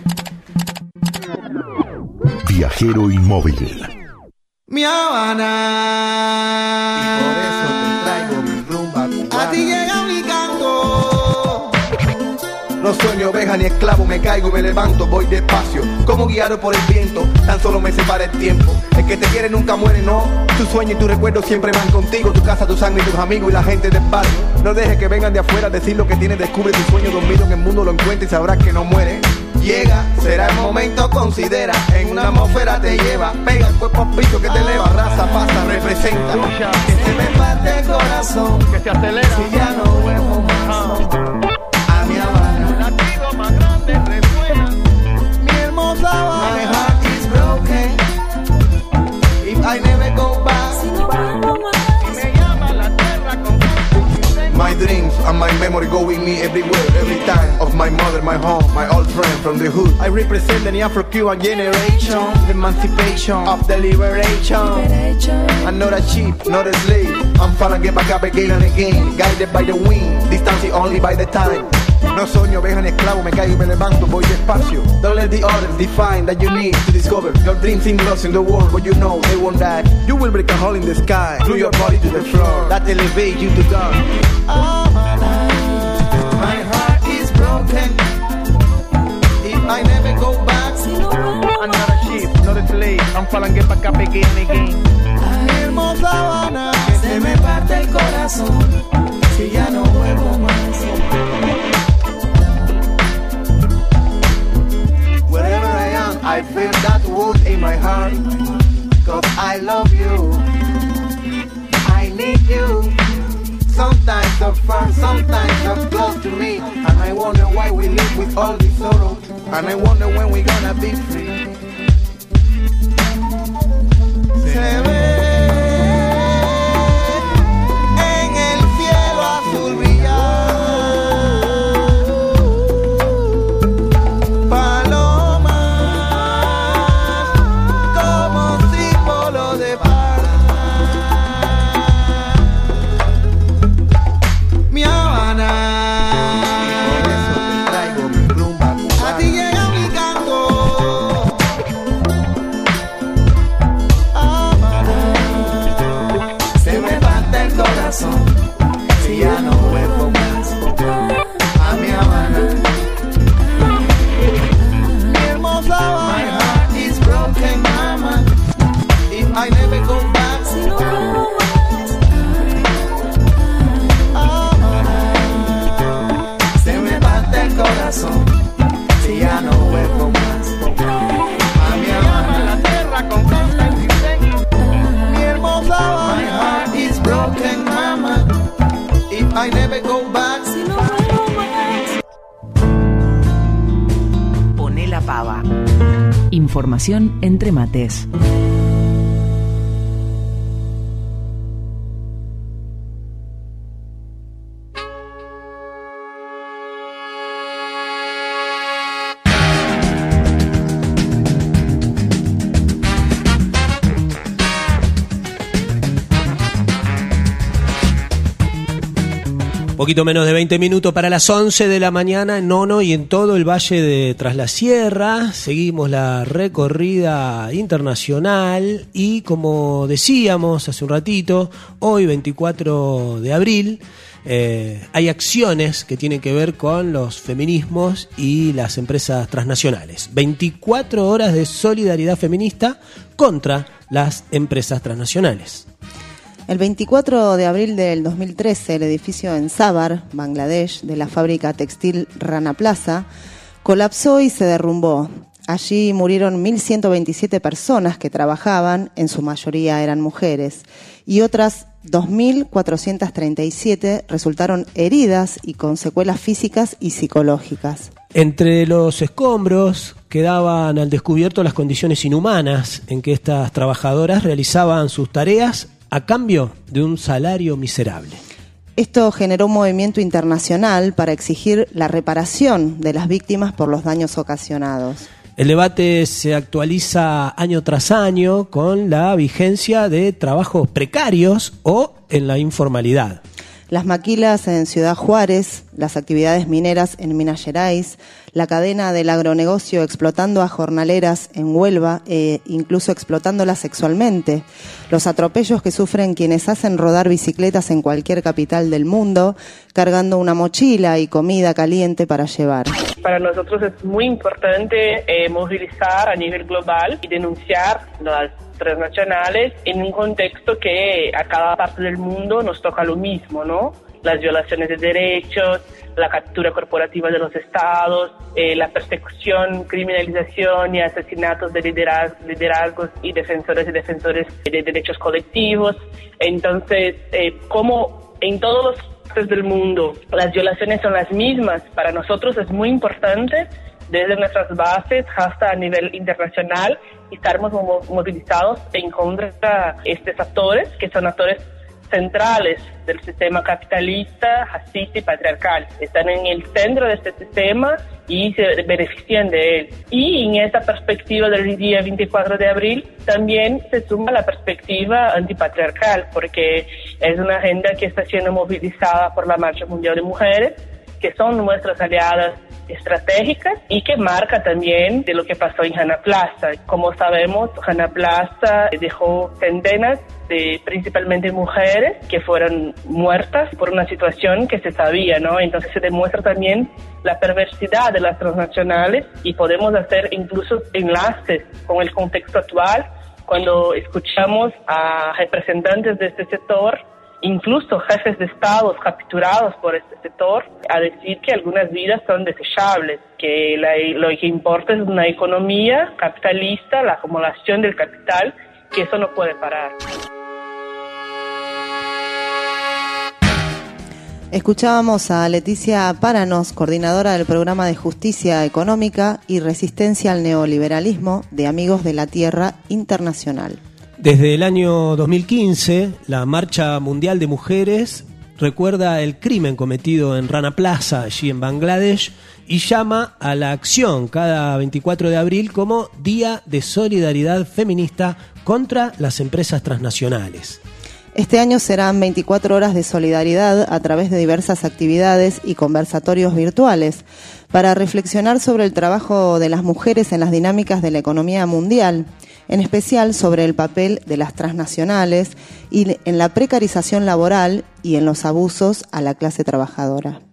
Viajero inmóvil. Mi Habana. Y por eso te traigo mi rumba cubana. A ti llega mi canto. No soy ni oveja ni esclavo, me caigo y me levanto, voy despacio, como guiado por el viento, tan solo me separa el tiempo. El que te quiere nunca muere, no, tu sueño y tu recuerdo siempre van contigo, tu casa, tu sangre y tus amigos y la gente del barrio. No dejes que vengan de afuera a decir lo que tienes, descubre tu sueño dormido en el mundo, lo encuentra y sabrás que no muere. Llega, será el momento, considera, en una atmósfera te lleva, pega el cuerpo al piso que te eleva, raza, pasa, representa. Que se me parte el corazón, que se acelera, si ya no vuelvo más. A mi Habana, latido más grande resuena, mi hermosa Habana. My heart is broken, if I never go back. Y me llama la tierra con my dreams and my memory go with me everywhere, every time. Of my mother, my home, my old friend from the hood. I represent the Afro-Cuban generation, the emancipation of the liberation. I'm not a sheep, not a slave. I'm finna get back up again and again, guided by the wind, distanced only by the time. No soy ni oveja ni esclavo, me caigo y me levanto, voy despacio. Don't let the others define that you need to discover your dreams in lost in the world, but you know they won't die. You will break a hole in the sky, glue your body to the floor, that elevate you to God. Oh, my heart is broken, if I never go back. I'm not a sheep, not a slave, I'm falling get back up again and again. Ay, hermosa Habana, que se me parte el corazón, si ya no vuelvo más. Wherever I am, I feel that wood in my heart, cause I love you, I need you. Sometimes so far, sometimes so close to me, and I wonder why we live with all this sorrow, and I wonder when we're gonna be free. Se ve en el cielo azul brillar palomas como símbolo de paz. Mi Habana, y por eso te traigo mi rumba cubana. A ti llega mi canto. Habana. I never go back. Poné la pava. Información entre mates. Poquito menos de veinte minutos para las once de la mañana en Nono y en todo el Valle de Tras la Sierra. Seguimos la recorrida internacional y, como decíamos hace un ratito, hoy veinticuatro de abril eh, hay acciones que tienen que ver con los feminismos y las empresas transnacionales. veinticuatro horas de solidaridad feminista contra las empresas transnacionales. El veinticuatro de abril del dos mil trece, el edificio en Sabar, Bangladesh, de la fábrica textil Rana Plaza, colapsó y se derrumbó. Allí murieron mil ciento veintisiete personas que trabajaban, en su mayoría eran mujeres, y otras dos mil cuatrocientas treinta y siete resultaron heridas y con secuelas físicas y psicológicas. Entre los escombros quedaban al descubierto las condiciones inhumanas en que estas trabajadoras realizaban sus tareas a cambio de un salario miserable. Esto generó un movimiento internacional para exigir la reparación de las víctimas por los daños ocasionados. El debate se actualiza año tras año con la vigencia de trabajos precarios o en la informalidad. Las maquilas en Ciudad Juárez, las actividades mineras en Minas Gerais, la cadena del agronegocio explotando a jornaleras en Huelva e incluso explotándolas sexualmente, los atropellos que sufren quienes hacen rodar bicicletas en cualquier capital del mundo, cargando una mochila y comida caliente para llevar. Para nosotros es muy importante eh, movilizar a nivel global y denunciar las transnacionales en un contexto que a cada parte del mundo nos toca lo mismo, ¿no? Las violaciones de derechos, la captura corporativa de los estados, eh, la persecución, criminalización y asesinatos de liderazgos, liderazgos y defensores y defensores de derechos colectivos. Entonces, eh, como en todos los países del mundo las violaciones son las mismas, para nosotros es muy importante desde nuestras bases hasta a nivel internacional estarmos movilizados en contra de estos actores, que son actores centrales del sistema capitalista, racista y patriarcal. Están en el centro de este sistema y se benefician de él. Y en esta perspectiva del día veinticuatro de abril también se suma la perspectiva antipatriarcal, porque es una agenda que está siendo movilizada por la Marcha Mundial de Mujeres, que son nuestras aliadas estratégicas y que marca también de lo que pasó en Rana Plaza. Como sabemos, Rana Plaza dejó centenas de principalmente mujeres que fueron muertas por una situación que se sabía, ¿no? Entonces se demuestra también la perversidad de las transnacionales y podemos hacer incluso enlaces con el contexto actual cuando escuchamos a representantes de este sector, incluso jefes de estados capturados por este sector, a decir que algunas vidas son desechables, que la, lo que importa es una economía capitalista, la acumulación del capital, que eso no puede parar. Escuchábamos a Leticia Páranos, coordinadora del programa de Justicia Económica y Resistencia al Neoliberalismo de Amigos de la Tierra Internacional. Desde el año dos mil quince, la Marcha Mundial de Mujeres recuerda el crimen cometido en Rana Plaza, allí en Bangladesh, y llama a la acción cada veinticuatro de abril como Día de Solidaridad Feminista contra las empresas transnacionales. Este año serán veinticuatro horas de solidaridad a través de diversas actividades y conversatorios virtuales para reflexionar sobre el trabajo de las mujeres en las dinámicas de la economía mundial, en especial sobre el papel de las transnacionales y en la precarización laboral y en los abusos a la clase trabajadora.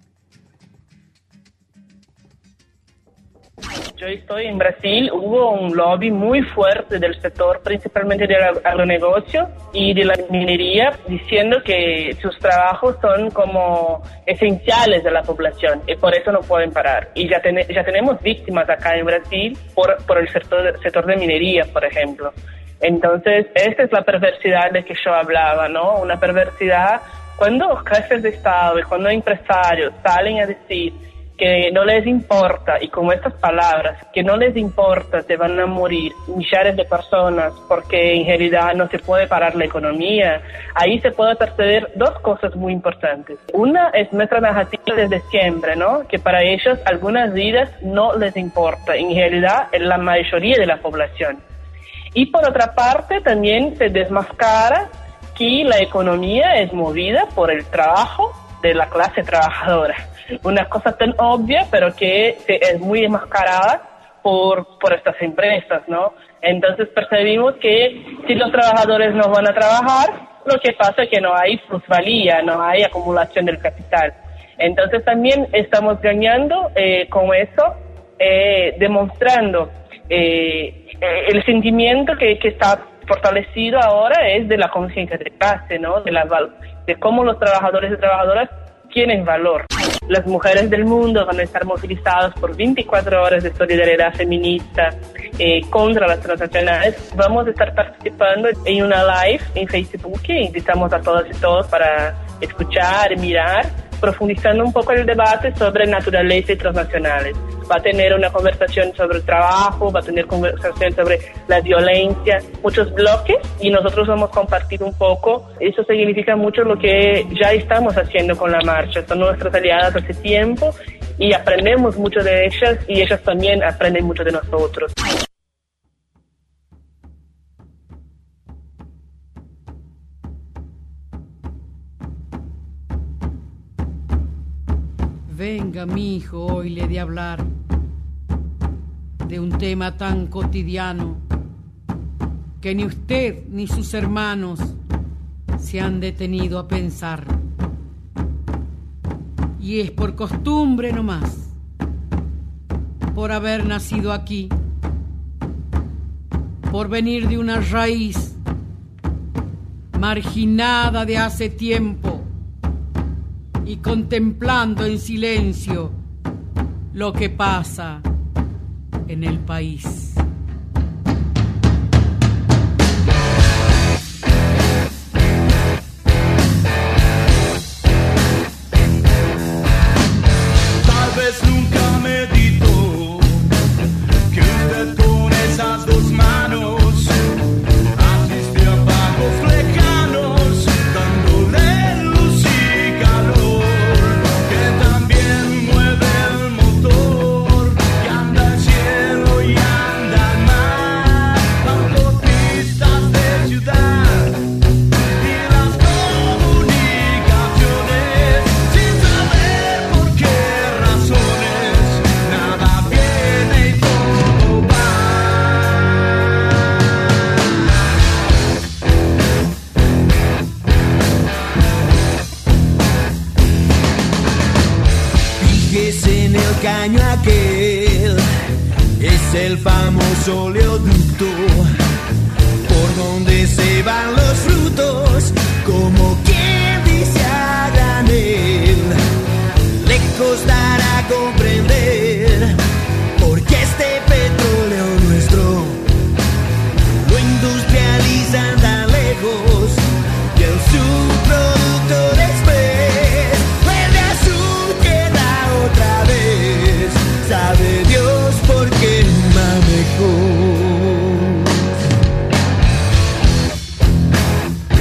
Yo estoy en Brasil, hubo un lobby muy fuerte del sector, principalmente del agronegocio y de la minería, diciendo que sus trabajos son como esenciales de la población y por eso no pueden parar. Y ya, ten, ya tenemos víctimas acá en Brasil por, por el sector, sector de minería, por ejemplo. Entonces, esta es la perversidad de que yo hablaba, ¿no? Una perversidad Cuando jefes de Estado y cuando empresarios salen a decir que no les importa, y con estas palabras, que no les importa, se van a morir millares de personas porque en realidad no se puede parar la economía, ahí se puede percibir dos cosas muy importantes. Una es nuestra narrativa desde siempre, ¿no? Que para ellos algunas vidas no les importa, en realidad es la mayoría de la población. Y por otra parte también se desmascara que la economía es movida por el trabajo de la clase trabajadora. Una cosa tan obvia, pero que es muy enmascarada por, por estas empresas, ¿no? Entonces percibimos que si los trabajadores no van a trabajar, lo que pasa es que no hay plusvalía, no hay acumulación del capital. Entonces también estamos ganando eh, con eso, eh, demostrando eh, el sentimiento que, que está fortalecido ahora es de la conciencia de clase, ¿no? De, la, de cómo los trabajadores y trabajadoras tienen valor. Las mujeres del mundo van a estar movilizadas por veinticuatro horas de solidaridad feminista eh, contra las transnacionales. Vamos a estar participando en una live en Facebook que invitamos a todas y todos para escuchar, mirar, profundizando un poco el debate sobre naturaleza y transnacionales. Va a tener una conversación sobre el trabajo, va a tener conversación sobre la violencia, muchos bloques, y nosotros vamos a compartir un poco. Eso significa mucho lo que ya estamos haciendo con la marcha. Son nuestras aliadas hace tiempo y aprendemos mucho de ellas y ellas también aprenden mucho de nosotros. Venga, mi hijo, hoy le he de hablar de un tema tan cotidiano que ni usted ni sus hermanos se han detenido a pensar. Y es por costumbre nomás, por haber nacido aquí, por venir de una raíz marginada de hace tiempo, y contemplando en silencio lo que pasa en el país. Tal vez nunca meditó que usted con esas dos manos asiste a pagos lejanos, dándole luz y calor. Caño aquel es el famoso oleoducto por donde se van los frutos, como quien dice a granel. Le costará comprender por qué este petróleo nuestro lo industrializan tan lejos y el subproducto después vuelve a su tierra otra vez. Sabe Dios por qué manejó.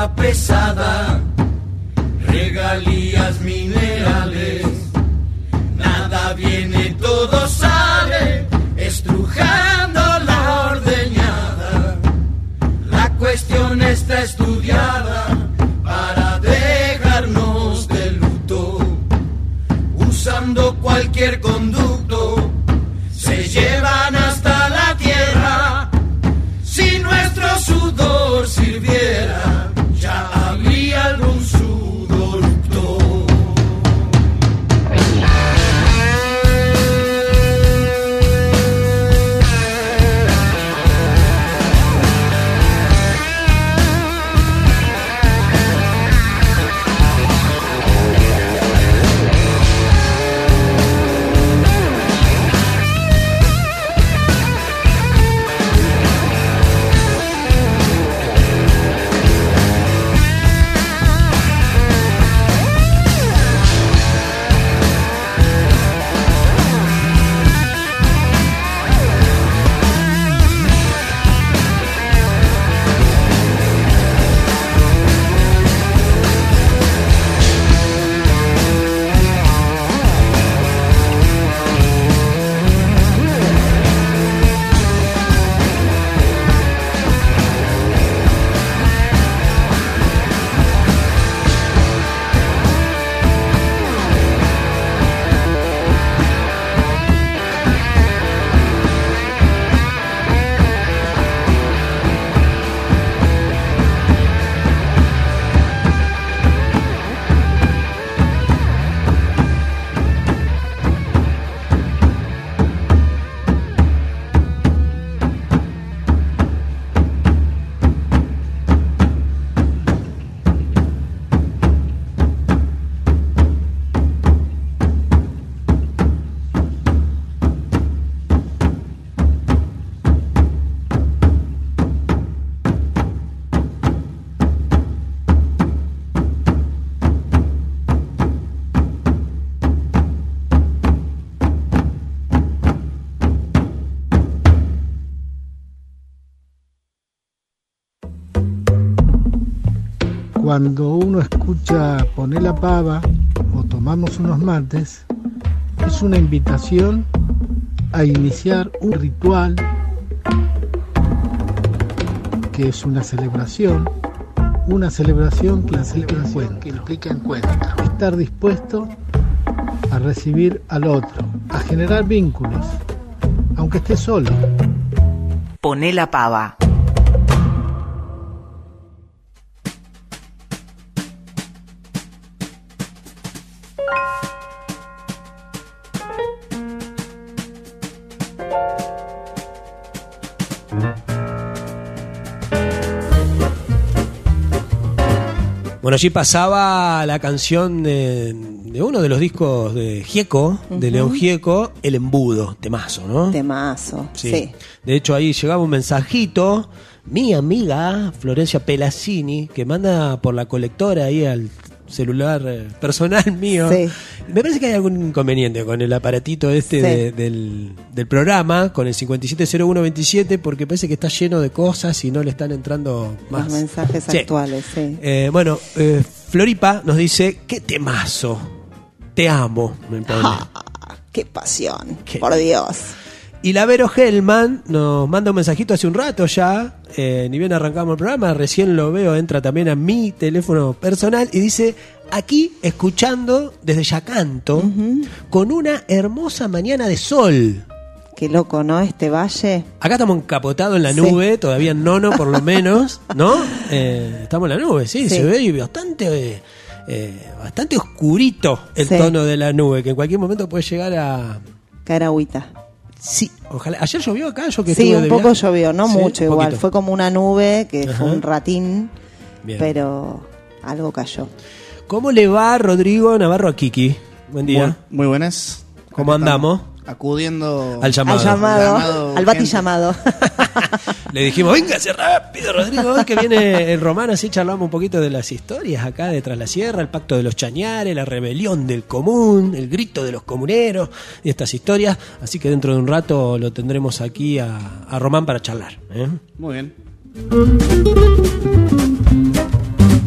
carga pesada, regalías minerales, nada viene, todo sale, estrujando la ordeñada. La cuestión está estudiada para dejarnos de luto, usando cualquier conducto, se llevan hasta la tierra. Si nuestro sudor sirviera, ya habría algún sudoructo. Cuando uno escucha Poné la Pava o Tomamos unos mates, es una invitación a iniciar un ritual que es una celebración, una celebración que implica encuentro, que implica encuentro. Estar dispuesto a recibir al otro, a generar vínculos, aunque esté solo. Poné la Pava. Bueno, allí pasaba la canción de, de uno de los discos de Gieco, uh-huh. de León Gieco, El Embudo, temazo, ¿no? Temazo, sí. sí. De hecho, ahí llegaba un mensajito, mi amiga Florencia Pelazzini, que manda por la colectora ahí al celular eh, personal mío. Sí. Me parece que hay algún inconveniente con el aparatito este sí. de, del, del programa, con el cincuenta y siete cero uno veintisiete, porque parece que está lleno de cosas y no le están entrando más. Los mensajes sí. actuales, sí. Eh, bueno, eh, Floripa nos dice, qué temazo, te amo, me pone. Ah, qué pasión, qué por Dios. Y la Vero Hellman nos manda un mensajito hace un rato ya, eh, ni bien arrancamos el programa, recién lo veo, entra también a mi teléfono personal y dice, aquí escuchando desde Yacanto, uh-huh. con una hermosa mañana de sol. Qué loco, ¿no? Este valle. Acá estamos encapotados en la nube, sí. todavía en nono por lo menos, ¿no? Eh, estamos en la nube, sí, sí. se ve bastante... Eh, bastante oscurito el sí. tono de la nube, que en cualquier momento puede llegar a... caer agüita. Sí, ojalá. ¿Ayer llovió acá? Yo que sí, un poco viaje. llovió, no ¿Sí? mucho igual. Poquito. Fue como una nube que Ajá. fue un ratín, Bien. pero algo cayó. ¿Cómo le va Rodrigo Navarro a Kiki? Buen día. Muy, muy buenas. ¿Cómo Acá andamos? Acudiendo al llamado. Al llamado, llamado al bati llamado. Le dijimos, véngase rápido, Rodrigo, hoy que viene el Román, así charlamos un poquito de las historias acá de Tras la Sierra, el pacto de los Chañares, la rebelión del común, el grito de los comuneros y estas historias. Así que dentro de un rato lo tendremos aquí a, a Román para charlar. ¿eh? Muy bien.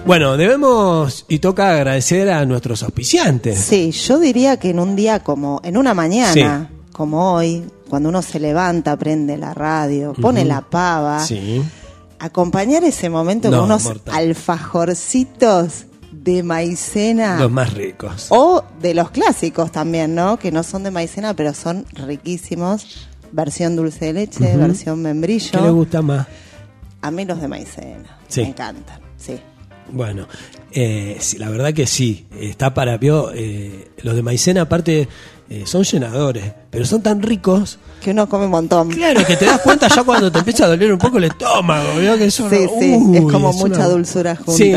Bueno, debemos y toca agradecer a nuestros auspiciantes. Sí, yo diría que en un día como, en una mañana sí. como hoy, cuando uno se levanta, prende la radio, pone uh-huh. la pava, sí. acompañar ese momento no, con unos mortal. alfajorcitos de maicena. Los más ricos. O de los clásicos también, ¿no? Que no son de maicena, pero son riquísimos. Versión dulce de leche, uh-huh. versión membrillo. ¿Qué le gusta más? A mí los de maicena. Sí. Me encantan, sí. Bueno, eh, sí, la verdad que sí, está para vio, eh, los de maicena aparte eh, son llenadores, pero son tan ricos que uno come un montón. Claro, que te das cuenta ya cuando te empieza a doler un poco el estómago, ¿vio? Que eso sí, no, sí, uy, es como es mucha una... dulzura junta. Sí.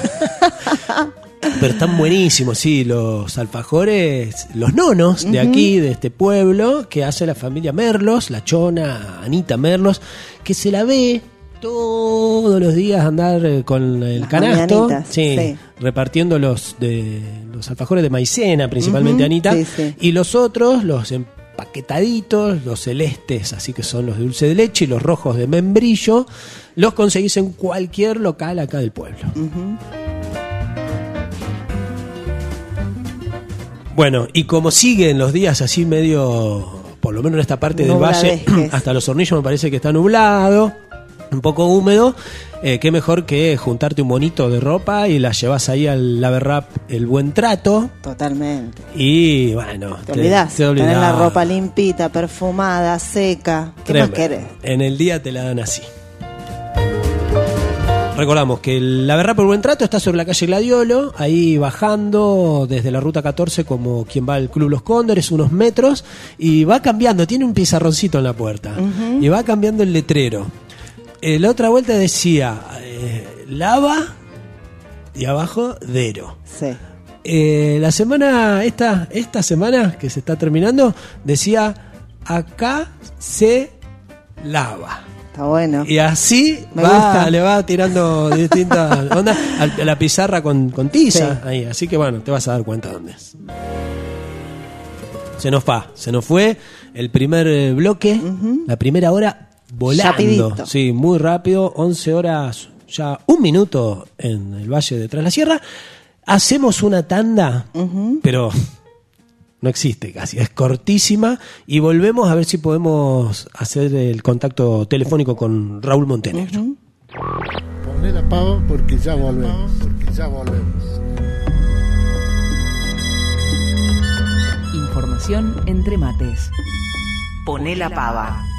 Pero están buenísimos, sí, los alfajores, los nonos de uh-huh. aquí, de este pueblo, que hace la familia Merlos, la chona Anita Merlos, que se la ve todos los días andar con el Las canasto, sí, sí. repartiendo los de los alfajores de maicena, principalmente uh-huh, Anita, sí, sí. y los otros, los empaquetaditos, los celestes, así que son los de dulce de leche, y los rojos de membrillo, los conseguís en cualquier local acá del pueblo. Uh-huh. Bueno, y como siguen los días así medio, por lo menos en esta parte del valle, hasta Los Hornillos me parece que está nublado, un poco húmedo, eh, qué mejor que juntarte un bonito de ropa y la llevas ahí al Laverrap El Buen Trato. Totalmente. Y bueno, te, te olvidás, te olvidás. Tener la ropa limpita, perfumada, seca. ¿Qué Tremendo. Más querés? En el día te la dan así. Recordamos que el Laverrap El Buen Trato está sobre la calle Gladiolo, ahí bajando desde la ruta catorce como quien va al Club Los Cóndores, unos metros, y va cambiando, tiene un pizarroncito en la puerta, uh-huh. y va cambiando el letrero. Eh, la otra vuelta decía eh, lava y abajo dero. Sí. Eh, la semana, esta, esta semana que se está terminando, decía acá se lava. Está bueno. Y así va, le va tirando distintas ondas a la pizarra con, con tiza. Sí. Ahí, así que bueno, te vas a dar cuenta dónde es. Se nos va, se nos fue el primer bloque, uh-huh. la primera hora. Volando, Rapidito. Sí, muy rápido, once horas, ya un minuto en el Valle de Tras la Sierra. Hacemos una tanda, uh-huh. pero no existe casi, es cortísima, y volvemos a ver si podemos hacer el contacto telefónico con Raúl Montenegro. Uh-huh. Poné la pava porque ya volvemos, porque ya volvemos. Información entre mates. Poné la pava.